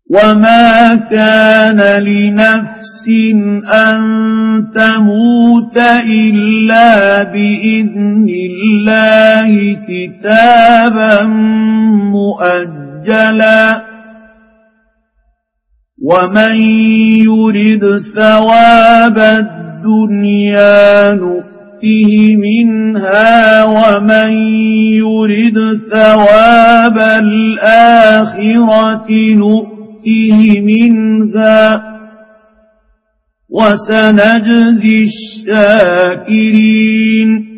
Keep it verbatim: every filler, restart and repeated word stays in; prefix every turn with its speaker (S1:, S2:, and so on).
S1: وما كان لنفس أن تموت إلا بإذن الله كتابا مؤجلا ومن يرد ثواب الدنيا نؤته منها ومن يرد ثواب الآخرة نؤته منها وسنجزي الشاكرين